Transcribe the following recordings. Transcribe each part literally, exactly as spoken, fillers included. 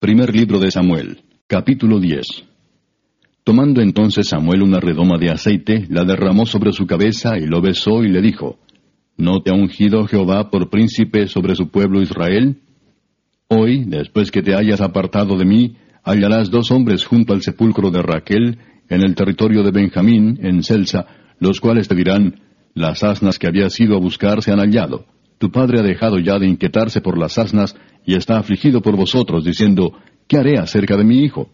Primer libro de Samuel, capítulo diez. Tomando entonces Samuel una redoma de aceite, la derramó sobre su cabeza, y lo besó, y le dijo: ¿No te ha ungido Jehová por príncipe sobre su pueblo Israel? Hoy, después que te hayas apartado de mí, hallarás dos hombres junto al sepulcro de Raquel, en el territorio de Benjamín, en Selsa, los cuales te dirán: las asnas que habías ido a buscar se han hallado. Tu padre ha dejado ya de inquietarse por las asnas, y está afligido por vosotros, diciendo: ¿qué haré acerca de mi hijo?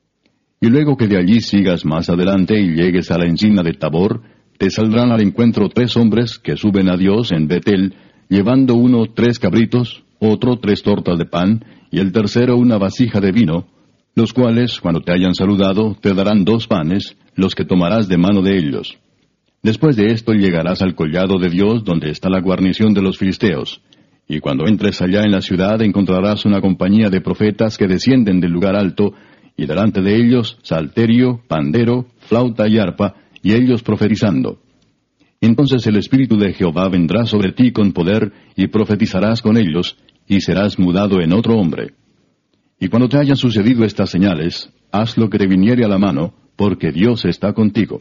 Y luego que de allí sigas más adelante y llegues a la encina de Tabor, te saldrán al encuentro tres hombres que suben a Dios en Betel, llevando uno tres cabritos, otro tres tortas de pan, y el tercero una vasija de vino, los cuales, cuando te hayan saludado, te darán dos panes, los que tomarás de mano de ellos. Después de esto llegarás al collado de Dios, donde está la guarnición de los filisteos. Y cuando entres allá en la ciudad encontrarás una compañía de profetas que descienden del lugar alto, y delante de ellos salterio, pandero, flauta y arpa, y ellos profetizando. Entonces el Espíritu de Jehová vendrá sobre ti con poder, y profetizarás con ellos, y serás mudado en otro hombre. Y cuando te hayan sucedido estas señales, haz lo que te viniere a la mano, porque Dios está contigo.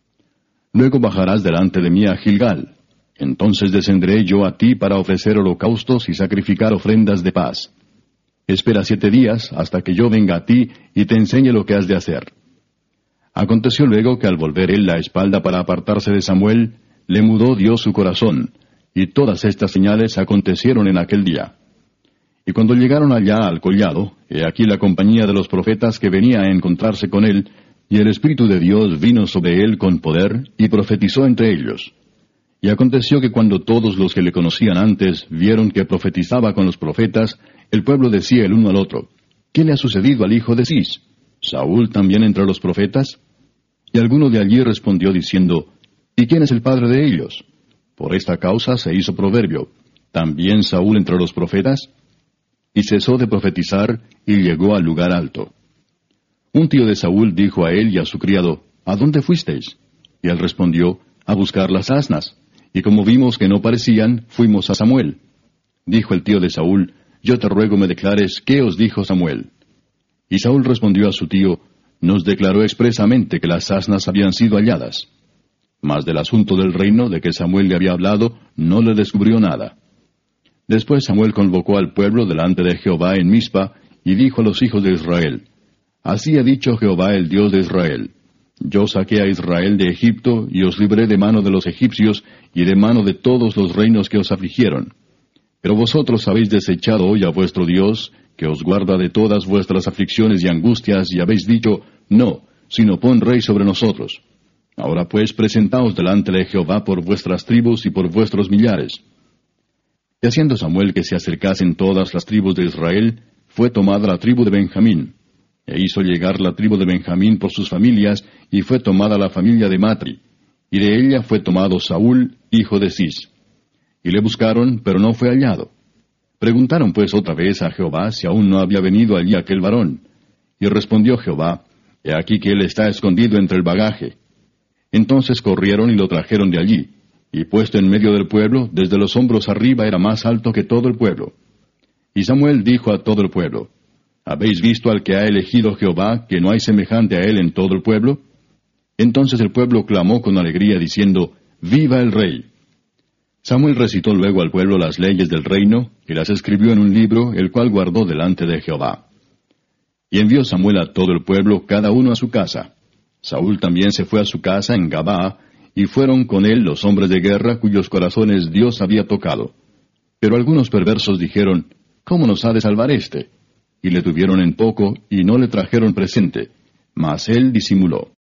Luego bajarás delante de mí a Gilgal. Entonces descenderé yo a ti para ofrecer holocaustos y sacrificar ofrendas de paz. Espera siete días hasta que yo venga a ti y te enseñe lo que has de hacer. Aconteció luego que al volver él la espalda para apartarse de Samuel, le mudó Dios su corazón, y todas estas señales acontecieron en aquel día. Y cuando llegaron allá al collado, he aquí la compañía de los profetas que venía a encontrarse con él, y el Espíritu de Dios vino sobre él con poder, y profetizó entre ellos. Y aconteció que cuando todos los que le conocían antes vieron que profetizaba con los profetas, el pueblo decía el uno al otro: ¿qué le ha sucedido al hijo de Cis? ¿Saúl también entre los profetas? Y alguno de allí respondió diciendo: ¿y quién es el padre de ellos? Por esta causa se hizo proverbio: ¿también Saúl entre los profetas? Y cesó de profetizar, y llegó al lugar alto. Un tío de Saúl dijo a él y a su criado: ¿a dónde fuisteis? Y él respondió: a buscar las asnas. Y como vimos que no parecían, fuimos a Samuel. Dijo el tío de Saúl: yo te ruego me declares qué os dijo Samuel. Y Saúl respondió a su tío: nos declaró expresamente que las asnas habían sido halladas. Mas del asunto del reino de que Samuel le había hablado, no le descubrió nada. Después Samuel convocó al pueblo delante de Jehová en Mizpa, y dijo a los hijos de Israel: así ha dicho Jehová el Dios de Israel: yo saqué a Israel de Egipto, y os libré de mano de los egipcios, y de mano de todos los reinos que os afligieron. Pero vosotros habéis desechado hoy a vuestro Dios, que os guarda de todas vuestras aflicciones y angustias, y habéis dicho: no, sino pon rey sobre nosotros. Ahora pues presentaos delante de Jehová por vuestras tribus y por vuestros millares. Y haciendo Samuel que se acercasen todas las tribus de Israel, fue tomada la tribu de Benjamín. E hizo llegar la tribu de Benjamín por sus familias, y fue tomada la familia de Matri, y de ella fue tomado Saúl, hijo de Cis. Y le buscaron, pero no fue hallado. Preguntaron pues otra vez a Jehová si aún no había venido allí aquel varón. Y respondió Jehová: he aquí que él está escondido entre el bagaje. Entonces corrieron y lo trajeron de allí, y puesto en medio del pueblo, desde los hombros arriba era más alto que todo el pueblo. Y Samuel dijo a todo el pueblo: ¿habéis visto al que ha elegido Jehová, que no hay semejante a él en todo el pueblo? Entonces el pueblo clamó con alegría, diciendo: ¡viva el rey! Samuel recitó luego al pueblo las leyes del reino, y las escribió en un libro, el cual guardó delante de Jehová. Y envió Samuel a todo el pueblo, cada uno a su casa. Saúl también se fue a su casa en Gabaa, y fueron con él los hombres de guerra cuyos corazones Dios había tocado. Pero algunos perversos dijeron: ¿cómo nos ha de salvar éste? Y le tuvieron en poco, y no le trajeron presente, mas él disimuló.